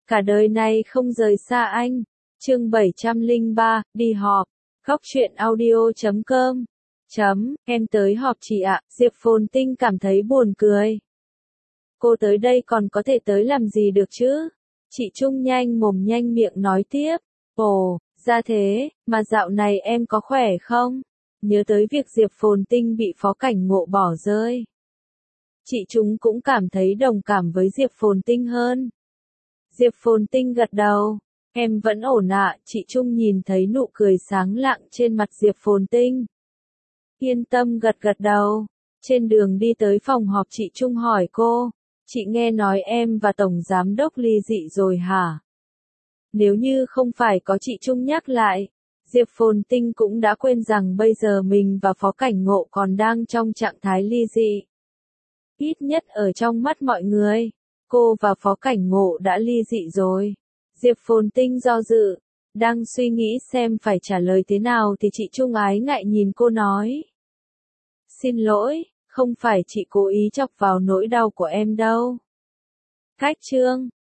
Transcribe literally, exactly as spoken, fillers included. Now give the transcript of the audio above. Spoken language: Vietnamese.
cả đời này không rời xa anh. Chương bảy trăm lẻ ba, đi họp. Góc truyện audio chấm com. Chấm, em tới họp chị ạ. Diệp Phồn Tinh cảm thấy buồn cười. Cô tới đây còn có thể tới làm gì được chứ? Chị Trung nhanh mồm nhanh miệng nói tiếp. Ồ, ra thế, mà dạo này em có khỏe không? Nhớ tới việc Diệp Phồn Tinh bị Phó Cảnh Ngộ bỏ rơi. Chị Trung cũng cảm thấy đồng cảm với Diệp Phồn Tinh hơn. Diệp Phồn Tinh gật đầu. Em vẫn ổn ạ. Chị Trung nhìn thấy nụ cười sáng lạng trên mặt Diệp Phồn Tinh. Yên tâm gật gật đầu. Trên đường đi tới phòng họp chị Trung hỏi cô. Chị nghe nói em và Tổng Giám đốc ly dị rồi hả? Nếu như không phải có chị Trung nhắc lại, Diệp Phồn Tinh cũng đã quên rằng bây giờ mình và Phó Cảnh Ngộ còn đang trong trạng thái ly dị. Ít nhất ở trong mắt mọi người, cô và Phó Cảnh Ngộ đã ly dị rồi. Diệp Phồn Tinh do dự, đang suy nghĩ xem phải trả lời thế nào thì chị Trung ái ngại nhìn cô nói. Xin lỗi, không phải chị cố ý chọc vào nỗi đau của em đâu. Khách trương,